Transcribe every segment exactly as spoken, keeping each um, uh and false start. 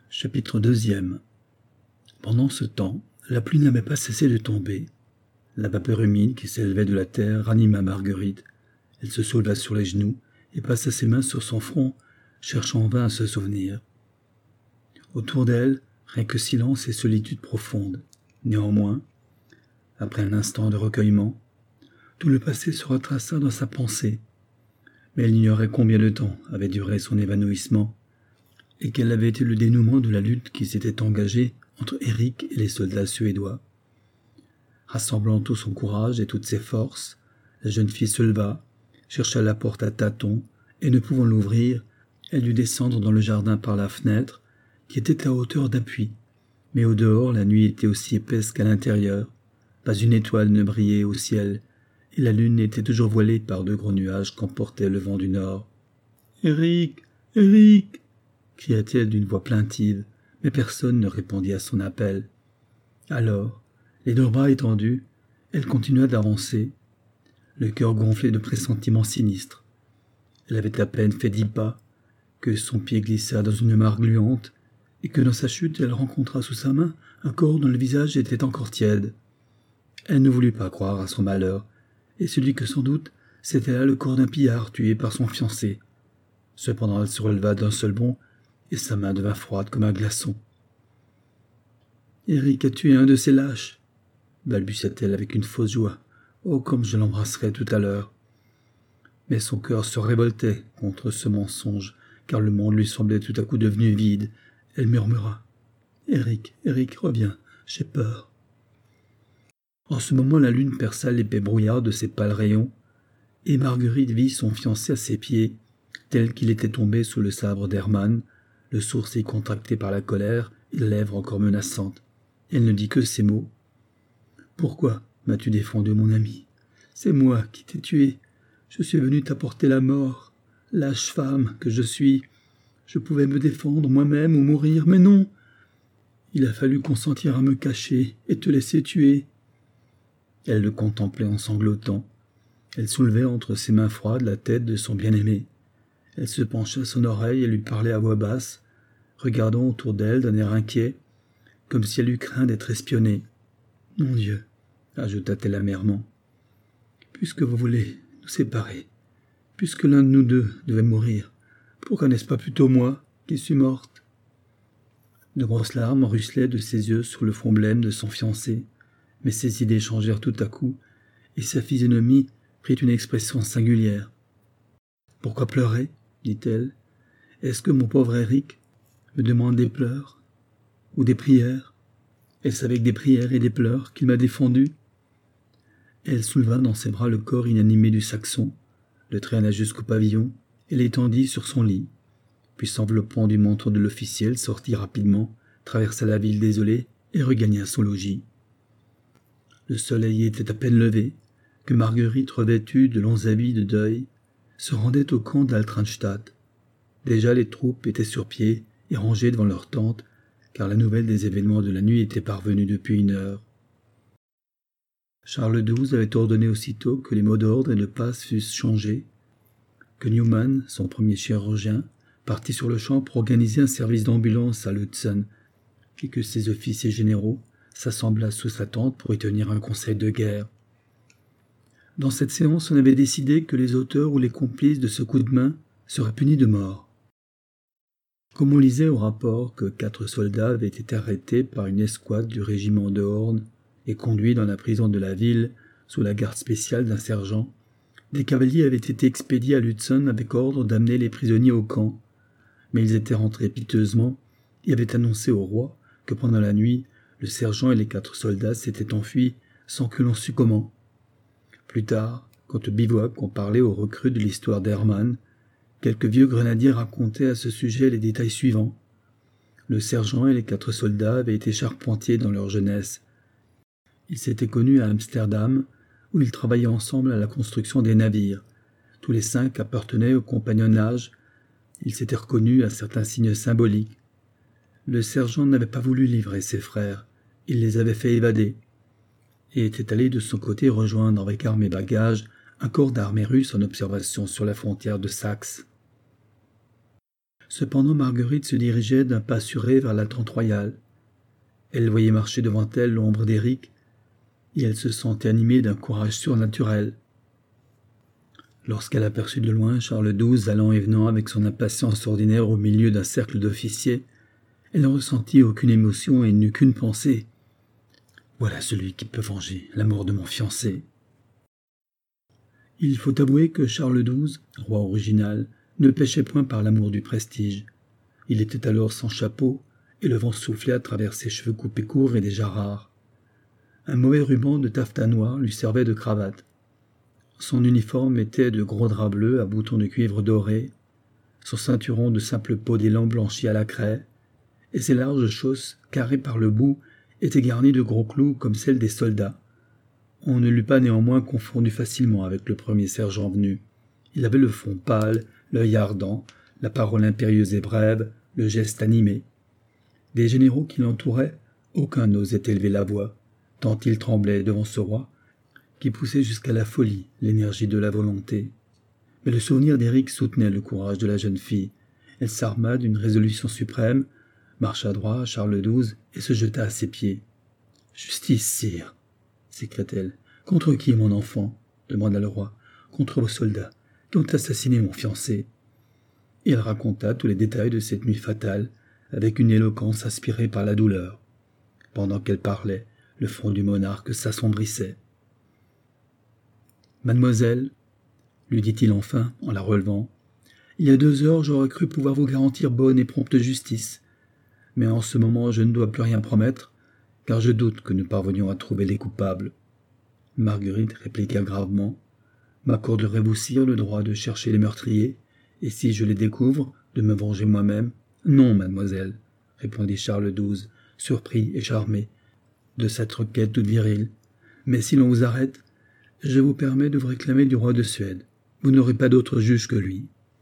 Chapitre deuxième. Pendant ce temps, la pluie n'avait pas cessé de tomber. La vapeur humide qui s'élevait de la terre ranima Marguerite. Elle se souleva sur les genoux et passa ses mains sur son front, cherchant en vain à se souvenir. Autour d'elle, rien que silence et solitude profonde. Néanmoins, après un instant de recueillement, tout le passé se retraça dans sa pensée. Mais elle ignorait combien de temps avait duré son évanouissement, et quel avait été le dénouement de la lutte qui s'était engagée entre Éric et les soldats suédois. Rassemblant tout son courage et toutes ses forces, la jeune fille se leva, chercha la porte à tâtons, et ne pouvant l'ouvrir, elle dut descendre dans le jardin par la fenêtre, qui était à hauteur d'appui. Mais au dehors, la nuit était aussi épaisse qu'à l'intérieur. Pas une étoile ne brillait au ciel, et la lune était toujours voilée par de gros nuages qu'emportait le vent du nord. « Éric, Éric !» cria-t-elle d'une voix plaintive, mais personne ne répondit à son appel. Alors, les deux bras étendus, elle continua d'avancer, le cœur gonflé de pressentiments sinistres. Elle avait à peine fait dix pas, que son pied glissa dans une mare gluante, et que dans sa chute elle rencontra sous sa main un corps dont le visage était encore tiède. Elle ne voulut pas croire à son malheur, et se dit que sans doute c'était là le corps d'un pillard tué par son fiancé. Cependant elle se releva d'un seul bond, et sa main devint froide comme un glaçon. « Éric a tué un de ces lâches !» balbutia-t-elle avec une fausse joie. « Oh, comme je l'embrasserai tout à l'heure !» Mais son cœur se révoltait contre ce mensonge, car le monde lui semblait tout à coup devenu vide. Elle murmura. « Éric, Éric, reviens, j'ai peur. » En ce moment, la lune perça l'épais brouillard de ses pâles rayons, et Marguerite vit son fiancé à ses pieds, tel qu'il était tombé sous le sabre d'Hermann, le sourcil contracté par la colère et les lèvres encore menaçantes. Elle ne dit que ces mots. « Pourquoi m'as-tu défendu, mon ami? C'est moi qui t'ai tué. Je suis venu t'apporter la mort. Lâche femme que je suis. Je pouvais me défendre moi-même ou mourir, mais non. Il a fallu consentir à me cacher et te laisser tuer. » Elle le contemplait en sanglotant. Elle soulevait entre ses mains froides la tête de son bien-aimé. Elle se pencha à son oreille et lui parlait à voix basse, regardant autour d'elle d'un air inquiet, comme si elle eût craint d'être espionnée. « Mon Dieu, » ajouta-t-elle amèrement, « puisque vous voulez nous séparer, puisque l'un de nous deux devait mourir, pourquoi n'est-ce pas plutôt moi qui suis morte ?» De grosses larmes ruisselaient de ses yeux sur le front blême de son fiancé, mais ses idées changèrent tout à coup, et sa physionomie prit une expression singulière. « Pourquoi pleurer ?» dit-elle. « Est-ce que mon pauvre Éric me demande des pleurs ou des prières? Est-ce avec des prières et des pleurs qu'il m'a défendu ?» Elle souleva dans ses bras le corps inanimé du Saxon, le traîna jusqu'au pavillon et l'étendit sur son lit. Puis s'enveloppant du manteau de l'officiel, sortit rapidement, traversa la ville désolée et regagna son logis. Le soleil était à peine levé que Marguerite, revêtue de longs habits de deuil, se rendait au camp d'Altranstadt. Déjà les troupes étaient sur pied et rangées devant leurs tentes, car la nouvelle des événements de la nuit était parvenue depuis une heure. Charles douze avait ordonné aussitôt que les mots d'ordre et de passe fussent changés, que Newman, son premier chirurgien, partit sur le champ pour organiser un service d'ambulance à Lutzen, et que ses officiers généraux s'assemblaient sous sa tente pour y tenir un conseil de guerre. Dans cette séance, on avait décidé que les auteurs ou les complices de ce coup de main seraient punis de mort. Comme on lisait au rapport que quatre soldats avaient été arrêtés par une escouade du régiment de Horn et conduits dans la prison de la ville sous la garde spéciale d'un sergent, des cavaliers avaient été expédiés à Lutzen avec ordre d'amener les prisonniers au camp, mais ils étaient rentrés piteusement et avaient annoncé au roi que pendant la nuit, le sergent et les quatre soldats s'étaient enfuis sans que l'on sût comment. Plus tard, quand au bivouac on parlait aux recrues de l'histoire d'Hermann, quelques vieux grenadiers racontaient à ce sujet les détails suivants. Le sergent et les quatre soldats avaient été charpentiers dans leur jeunesse. Ils s'étaient connus à Amsterdam, où ils travaillaient ensemble à la construction des navires. Tous les cinq appartenaient au compagnonnage. Ils s'étaient reconnus à certains signes symboliques. Le sergent n'avait pas voulu livrer ses frères. Il les avait fait évader, et était allé de son côté rejoindre avec armes et bagages un corps d'armée russe en observation sur la frontière de Saxe. Cependant, Marguerite se dirigeait d'un pas assuré vers la tente royale. Elle voyait marcher devant elle l'ombre d'Éric, et elle se sentait animée d'un courage surnaturel. Lorsqu'elle aperçut de loin Charles douze allant et venant avec son impatience ordinaire au milieu d'un cercle d'officiers, elle ne ressentit aucune émotion et n'eut qu'une pensée. « Voilà celui qui peut venger la mort de mon fiancé. » Il faut avouer que Charles douze, roi original, ne péchait point par l'amour du prestige. Il était alors sans chapeau, et le vent soufflait à travers ses cheveux coupés courts et déjà rares. Un mauvais ruban de taffetas noir lui servait de cravate. Son uniforme était de gros drap bleu à boutons de cuivre doré, son ceinturon de simple peau d'élan blanchi à la craie, et ses larges chausses, carrées par le bout, étaient garnies de gros clous comme celles des soldats. On ne l'eût pas néanmoins confondu facilement avec le premier sergent venu. Il avait le front pâle, l'œil ardent, la parole impérieuse et brève, le geste animé. Des généraux qui l'entouraient, aucun n'osait élever la voix, tant il tremblait devant ce roi, qui poussait jusqu'à la folie l'énergie de la volonté. Mais le souvenir d'Éric soutenait le courage de la jeune fille. Elle s'arma d'une résolution suprême, marcha droit à Charles douze et se jeta à ses pieds. « Justice, sire !» s'écria-t-elle. « Contre qui, mon enfant ?» demanda le roi. « Contre vos soldats, qui ont assassiné mon fiancé. » Et elle raconta tous les détails de cette nuit fatale, avec une éloquence aspirée par la douleur. Pendant qu'elle parlait, le front du monarque s'assombrissait. « Mademoiselle, lui dit-il enfin, en la relevant, il y a deux heures j'aurais cru pouvoir vous garantir bonne et prompte justice. Mais en ce moment je ne dois plus rien promettre, car je doute que nous parvenions à trouver les coupables. » Marguerite répliqua gravement. « M'accorderez-vous, sire, le droit de chercher les meurtriers, et si je les découvre, de me venger moi-même ?»« Non, mademoiselle, » répondit Charles douze, surpris et charmé de cette requête toute virile. « Mais si l'on vous arrête, je vous permets de vous réclamer du roi de Suède. Vous n'aurez pas d'autre juge que lui. »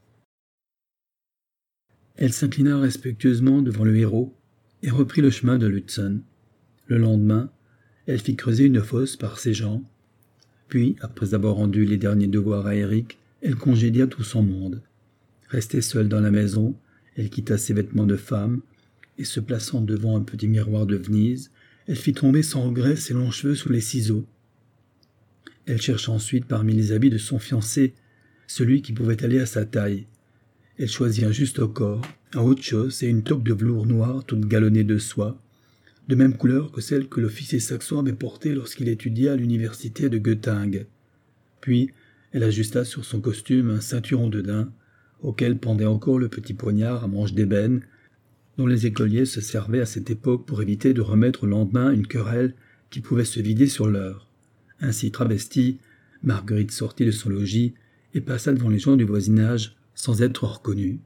Elle s'inclina respectueusement devant le héros et reprit le chemin de Lutzen. Le lendemain, elle fit creuser une fosse par ses gens. Puis, après avoir rendu les derniers devoirs à Éric, elle congédia tout son monde. Restée seule dans la maison, elle quitta ses vêtements de femme et, se plaçant devant un petit miroir de Venise, elle fit tomber sans regret ses longs cheveux sous les ciseaux. Elle chercha ensuite parmi les habits de son fiancé celui qui pouvait aller à sa taille. Elle choisit un juste au corps, un haut de chausse et une toque de velours noir toute galonnée de soie, de même couleur que celle que l'officier saxon avait portée lorsqu'il étudiait à l'université de Göttingen. Puis, elle ajusta sur son costume un ceinturon de daim, auquel pendait encore le petit poignard à manche d'ébène, dont les écoliers se servaient à cette époque pour éviter de remettre au lendemain une querelle qui pouvait se vider sur l'heure. Ainsi travestie, Marguerite sortit de son logis et passa devant les gens du voisinage sans être reconnue.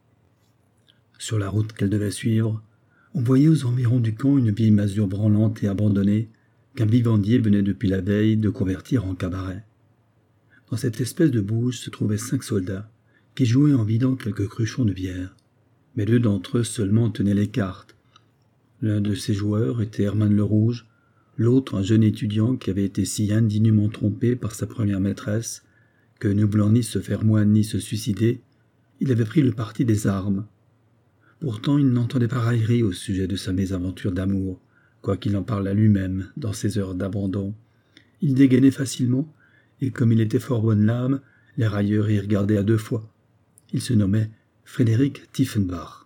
Sur la route qu'elle devait suivre, on voyait aux environs du camp une vieille masure branlante et abandonnée qu'un vivandier venait depuis la veille de convertir en cabaret. Dans cette espèce de bouge se trouvaient cinq soldats qui jouaient en vidant quelques cruchons de bière, mais deux d'entre eux seulement tenaient les cartes. L'un de ces joueurs était Hermann le Rouge, l'autre un jeune étudiant qui avait été si indignement trompé par sa première maîtresse que, ne voulant ni se faire moine ni se suicider, il avait pris le parti des armes. Pourtant il n'entendait pas raillerie au sujet de sa mésaventure d'amour, quoiqu'il en parlât lui-même dans ses heures d'abandon. Il dégainait facilement, et comme il était fort bonne lame, les railleurs y regardaient à deux fois. Il se nommait Frédéric Tiefenbach.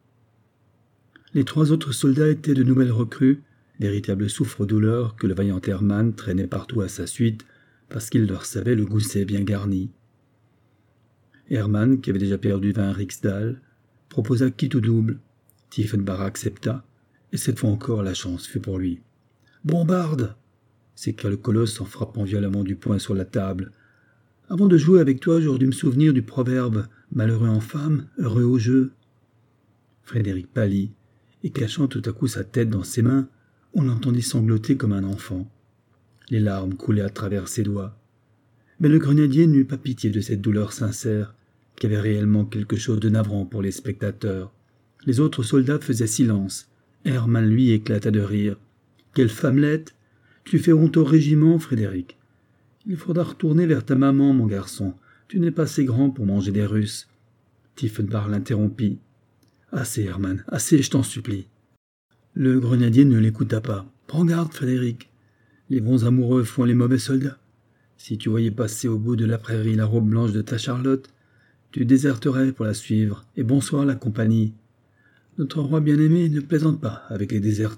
Les trois autres soldats étaient de nouvelles recrues, véritables souffre-douleurs que le vaillant Hermann traînait partout à sa suite, parce qu'il leur savait le gousset bien garni. Hermann, qui avait déjà perdu vingt riksdal, proposa quitte ou double. Tiefenbach accepta, et cette fois encore la chance fut pour lui. « Bombarde !» s'écria le colosse en frappant violemment du poing sur la table. « Avant de jouer avec toi, j'aurais dû me souvenir du proverbe « Malheureux en femme, heureux au jeu ». Frédéric pâlit, et cachant tout à coup sa tête dans ses mains, on l'entendit sangloter comme un enfant. Les larmes coulaient à travers ses doigts. Mais le grenadier n'eut pas pitié de cette douleur sincère, qui avait réellement quelque chose de navrant pour les spectateurs. Les autres soldats faisaient silence. Hermann, lui, éclata de rire. « Quelle femmelette! Tu fais honte au régiment, Frédéric. Il faudra retourner vers ta maman, mon garçon. Tu n'es pas assez grand pour manger des Russes. » Tiefenbach l'interrompit. « Assez, Hermann, assez, je t'en supplie. » Le grenadier ne l'écouta pas. « Prends garde, Frédéric. Les bons amoureux font les mauvais soldats. Si tu voyais passer au bout de la prairie la robe blanche de ta Charlotte, tu déserterais pour la suivre, et bonsoir la compagnie. Notre roi bien-aimé ne plaisante pas avec les déserteurs. »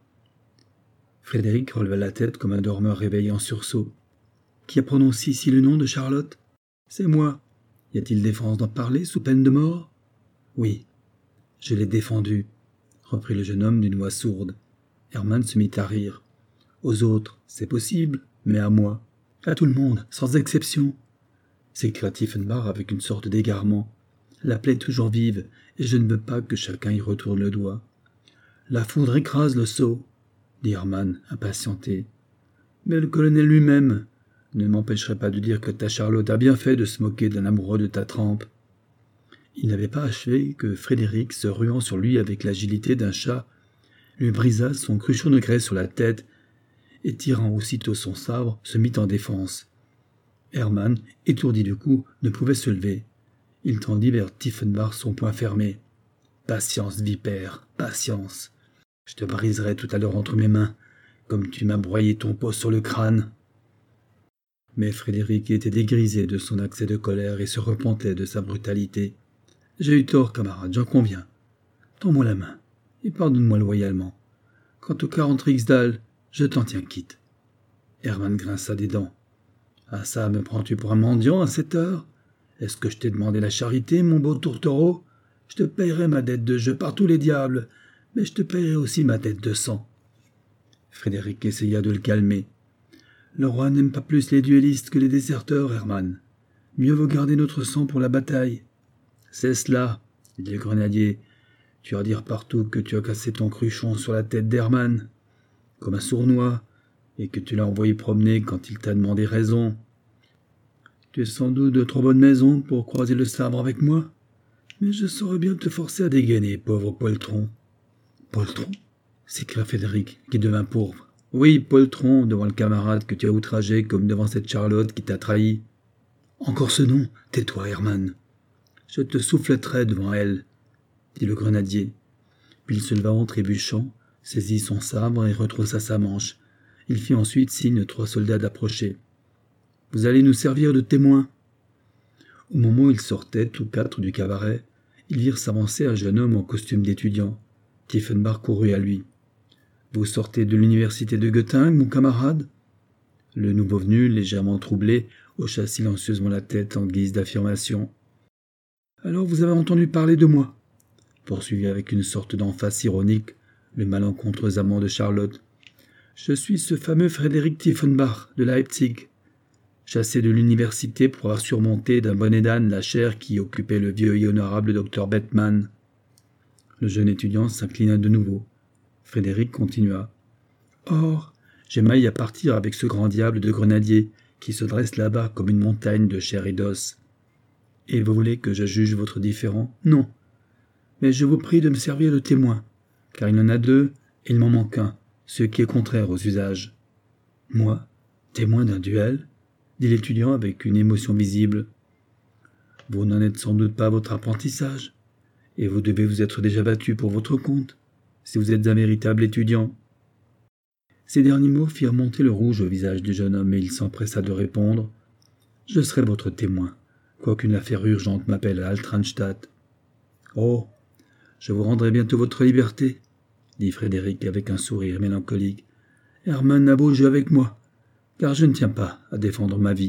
Frédéric releva la tête comme un dormeur réveillé en sursaut. « Qui a prononcé ici le nom de Charlotte ? » ?»« C'est moi. Y a-t-il défense d'en parler sous peine de mort ? » ?»« Oui, je l'ai défendu, » reprit le jeune homme d'une voix sourde. Hermann se mit à rire. « Aux autres, c'est possible, mais à moi, à tout le monde, sans exception. » s'écria Tiefenbach avec une sorte d'égarement. « La plaie est toujours vive, et je ne veux pas que chacun y retourne le doigt. »« La foudre écrase le sceau, » dit Hermann, impatienté. « Mais le colonel lui-même ne m'empêcherait pas de dire que ta Charlotte a bien fait de se moquer d'un amoureux de ta trempe. » Il n'avait pas achevé que Frédéric, se ruant sur lui avec l'agilité d'un chat, lui brisa son cruchon de grès sur la tête et, tirant aussitôt son sabre, se mit en défense. Hermann, étourdi du coup, ne pouvait se lever. Il tendit vers Tiefenbach son poing fermé. « Patience, vipère, patience. Je te briserai tout à l'heure entre mes mains, comme tu m'as broyé ton pot sur le crâne. » Mais Frédéric était dégrisé de son accès de colère et se repentait de sa brutalité. « J'ai eu tort, camarade, j'en conviens. Tends-moi la main et pardonne-moi loyalement. Quant aux quarante Riksdaler, je t'en tiens quitte. » Hermann grinça des dents. « Ah ça, me prends-tu pour un mendiant à cette heure ? Est-ce que je t'ai demandé la charité, mon beau tourtereau ? Je te payerai ma dette de jeu par tous les diables, mais je te payerai aussi ma dette de sang. » Frédéric essaya de le calmer. « Le roi n'aime pas plus les duellistes que les déserteurs, Hermann. Mieux vaut garder notre sang pour la bataille. »« C'est cela, » dit le grenadier. « Tu vas dire partout que tu as cassé ton cruchon sur la tête d'Hermann, comme un sournois, et que tu l'as envoyé promener quand il t'a demandé raison. Tu es sans doute de trop bonne maison pour croiser le sabre avec moi, mais je saurais bien te forcer à dégainer, pauvre poltron. »« Poltron » s'écria Frédéric, qui devint pourpre. « Oui, poltron, devant le camarade que tu as outragé comme devant cette Charlotte qui t'a trahi. »« Encore ce nom, tais-toi, Hermann. Je te souffleterai devant elle, » dit le grenadier. Puis il se leva en trébuchant, saisit son sabre et retroussa sa manche. Il fit ensuite signe aux trois soldats d'approcher. « Vous allez nous servir de témoins. » Au moment où ils sortaient, tous quatre du cabaret, ils virent s'avancer un jeune homme en costume d'étudiant. Tiefenbach courut à lui. « Vous sortez de l'université de Göttingen, mon camarade ?» Le nouveau venu, légèrement troublé, hocha silencieusement la tête en guise d'affirmation. « Alors vous avez entendu parler de moi ?» poursuivit avec une sorte d'emphase ironique le malencontreux amant de Charlotte. « Je suis ce fameux Frédéric Tiefenbach de Leipzig, chassé de l'université pour avoir surmonté d'un bonnet d'âne la chaire qui occupait le vieux et honorable docteur Bettmann. » Le jeune étudiant s'inclina de nouveau. Frédéric continua. « Or, j'ai maille à partir avec ce grand diable de grenadier qui se dresse là-bas comme une montagne de chair et d'os. Et vous voulez que je juge votre différend ? Non. Mais je vous prie de me servir de témoin, car il y en a deux et il m'en manque un, ce qui est contraire aux usages. »« Moi, témoin d'un duel ?» dit l'étudiant avec une émotion visible. « Vous n'en êtes sans doute pas à votre apprentissage, et vous devez vous être déjà battu pour votre compte, si vous êtes un véritable étudiant. » Ces derniers mots firent monter le rouge au visage du jeune homme et il s'empressa de répondre. « Je serai votre témoin, quoiqu'une affaire urgente m'appelle à Altranstadt. »« Oh, je vous rendrai bientôt votre liberté, » dit Frédéric avec un sourire mélancolique. « Hermann a beau jouer avec moi, car je ne tiens pas à défendre ma vie. »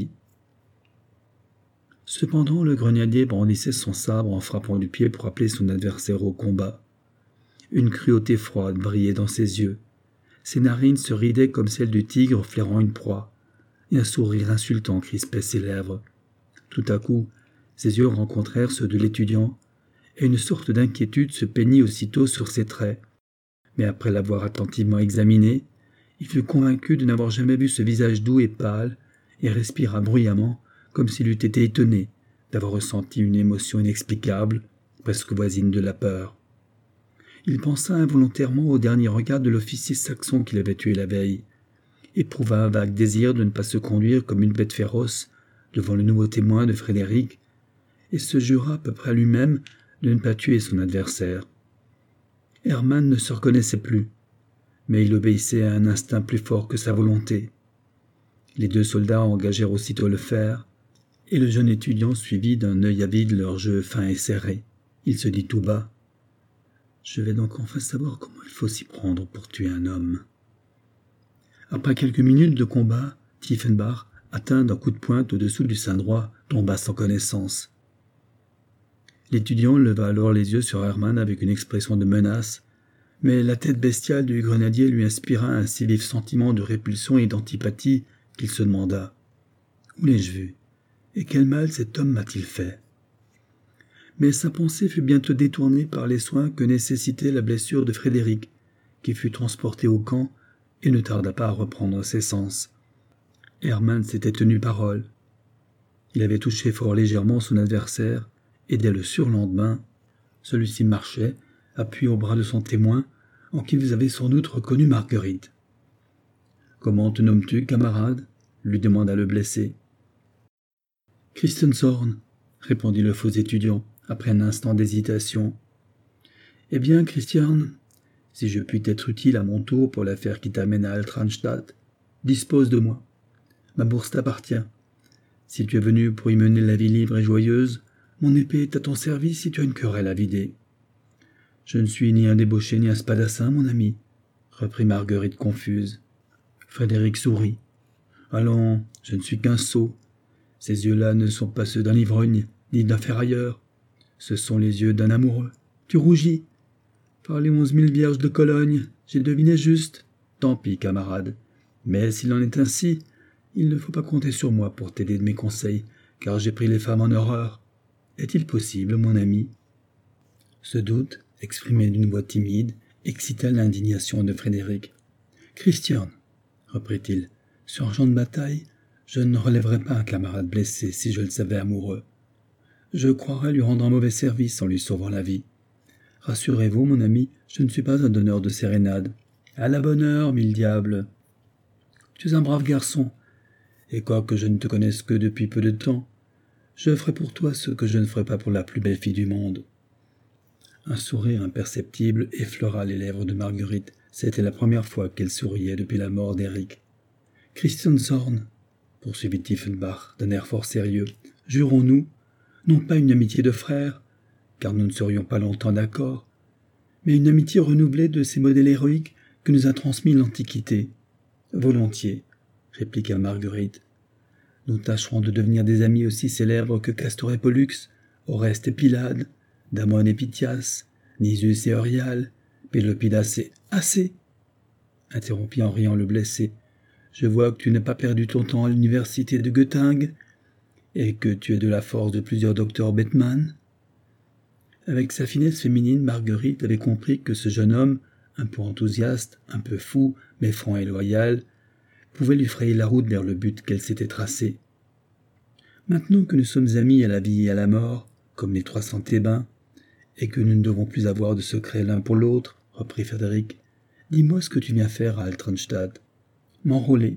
Cependant, le grenadier brandissait son sabre en frappant du pied pour appeler son adversaire au combat. Une cruauté froide brillait dans ses yeux. Ses narines se ridaient comme celles du tigre flairant une proie, et un sourire insultant crispait ses lèvres. Tout à coup, ses yeux rencontrèrent ceux de l'étudiant, et une sorte d'inquiétude se peignit aussitôt sur ses traits. Mais après l'avoir attentivement examiné, il fut convaincu de n'avoir jamais vu ce visage doux et pâle, et respira bruyamment, comme s'il eût été étonné d'avoir ressenti une émotion inexplicable, presque voisine de la peur. Il pensa involontairement au dernier regard de l'officier saxon qu'il avait tué la veille, éprouva un vague désir de ne pas se conduire comme une bête féroce devant le nouveau témoin de Frédéric, et se jura à peu près à lui-même de ne pas tuer son adversaire. Hermann ne se reconnaissait plus, mais il obéissait à un instinct plus fort que sa volonté. Les deux soldats engagèrent aussitôt le fer, et le jeune étudiant suivit d'un œil avide leur jeu fin et serré. Il se dit tout bas : « Je vais donc enfin savoir comment il faut s'y prendre pour tuer un homme. » Après quelques minutes de combat, Tiefenbach, atteint d'un coup de pointe au-dessous du sein droit, tomba sans connaissance. L'étudiant leva alors les yeux sur Hermann avec une expression de menace, mais la tête bestiale du grenadier lui inspira un si vif sentiment de répulsion et d'antipathie qu'il se demanda : « Où l'ai-je vu ? Et quel mal cet homme m'a-t-il fait ?» Mais sa pensée fut bientôt détournée par les soins que nécessitait la blessure de Frédéric, qui fut transporté au camp et ne tarda pas à reprendre ses sens. Hermann s'était tenu parole. Il avait touché fort légèrement son adversaire, et dès le surlendemain, celui-ci marchait, appuyé au bras de son témoin, en qui vous avez sans doute reconnu Marguerite. « Comment te nommes-tu, camarade ?» lui demanda le blessé. « Christian Zorn » répondit le faux étudiant, après un instant d'hésitation. « Eh bien, Christian, si je puis t'être utile à mon tour pour l'affaire qui t'amène à Altenstadt, dispose de moi. Ma bourse t'appartient. Si tu es venu pour y mener la vie libre et joyeuse, mon épée est à ton service si tu as une querelle à vider. »« Je ne suis ni un débauché ni un spadassin, mon ami, » reprit Marguerite confuse. Frédéric sourit. « Allons, je ne suis qu'un sot. Ces yeux-là ne sont pas ceux d'un ivrogne, ni d'un ferrailleur. Ce sont les yeux d'un amoureux. Tu rougis. Par les onze mille vierges de Cologne, j'ai deviné juste. Tant pis, camarade. Mais s'il en est ainsi, il ne faut pas compter sur moi pour t'aider de mes conseils, car j'ai pris les femmes en horreur. Est-il possible, mon ami ?» Ce doute, exprimé d'une voix timide, excita l'indignation de Frédéric. « Christian, » reprit-il, « sur un champ de bataille, je ne relèverais pas un camarade blessé si je le savais amoureux. Je croirais lui rendre un mauvais service en lui sauvant la vie. Rassurez-vous, mon ami, je ne suis pas un donneur de sérénade. À la bonne heure, mille diables. Tu es un brave garçon, et quoique je ne te connaisse que depuis peu de temps, je ferai pour toi ce que je ne ferai pas pour la plus belle fille du monde. » Un sourire imperceptible effleura les lèvres de Marguerite. C'était la première fois qu'elle souriait depuis la mort d'Éric. « Christian Zorn, » poursuivit Tiefenbach d'un air fort sérieux, « jurons-nous, non pas une amitié de frères, car nous ne serions pas longtemps d'accord, mais une amitié renouvelée de ces modèles héroïques que nous a transmis l'Antiquité. »« Volontiers, » répliqua Marguerite. « Nous tâcherons de devenir des amis aussi célèbres que Castor et Pollux, Oreste et Pylade, Damon et Pythias, Nisus et Euryale, Pélopidas et... « Assez !» interrompit en riant le blessé. « Je vois que tu n'as pas perdu ton temps à l'université de Göttingen et que tu es de la force de plusieurs docteurs Bethmann. » Avec sa finesse féminine, Marguerite avait compris que ce jeune homme, un peu enthousiaste, un peu fou, mais franc et loyal, pouvait lui frayer la route vers le but qu'elle s'était tracé. « Maintenant que nous sommes amis à la vie et à la mort, comme les trois cents Thébains, et que nous ne devons plus avoir de secret l'un pour l'autre, reprit Frédéric, dis-moi ce que tu viens faire à Altenstadt. »« M'enrôler, »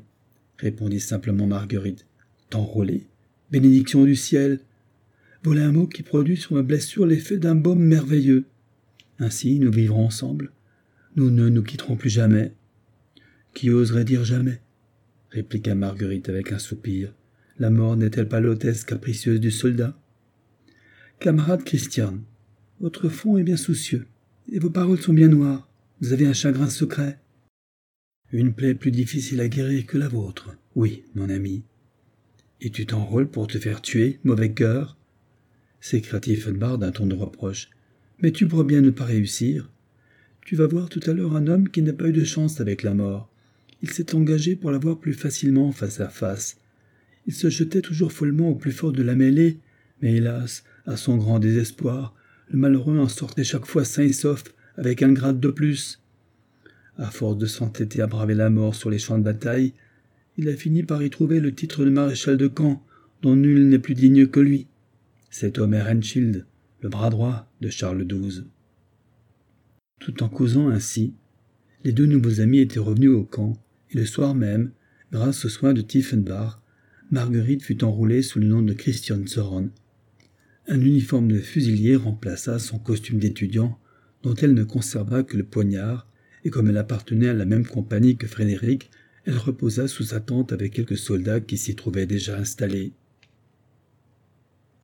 répondit simplement Marguerite. « T'enrôler ? Bénédiction du ciel ! Voilà un mot qui produit sur ma blessure l'effet d'un baume merveilleux. Ainsi, nous vivrons ensemble. Nous ne nous quitterons plus jamais. »« Qui oserait dire jamais ?» répliqua Marguerite avec un soupir. « La mort n'est-elle pas l'hôtesse capricieuse du soldat ? » « Camarade Christian, votre front est bien soucieux, et vos paroles sont bien noires. Vous avez un chagrin secret. »« Une plaie plus difficile à guérir que la vôtre, oui, mon ami. »« Et tu t'enrôles pour te faire tuer, mauvais cœur ?» s'écria Tiefenbach d'un ton de reproche. « Mais tu pourras bien ne pas réussir. Tu vas voir tout à l'heure un homme qui n'a pas eu de chance avec la mort. Il s'est engagé pour la voir plus facilement face à face. Il se jetait toujours follement au plus fort de la mêlée, mais hélas, à son grand désespoir, le malheureux en sortait chaque fois sain et sauf, avec un grade de plus. À force de s'entêter à braver la mort sur les champs de bataille, il a fini par y trouver le titre de maréchal de camp, dont nul n'est plus digne que lui. C'est Omer Henschild, le bras droit de Charles douze. Tout en causant ainsi, les deux nouveaux amis étaient revenus au camp, et le soir même, grâce aux soins de Tiefenbach, Marguerite fut enrôlée sous le nom de Christian Zorn. Un uniforme de fusilier remplaça son costume d'étudiant, dont elle ne conserva que le poignard, et comme elle appartenait à la même compagnie que Frédéric, elle reposa sous sa tente avec quelques soldats qui s'y trouvaient déjà installés.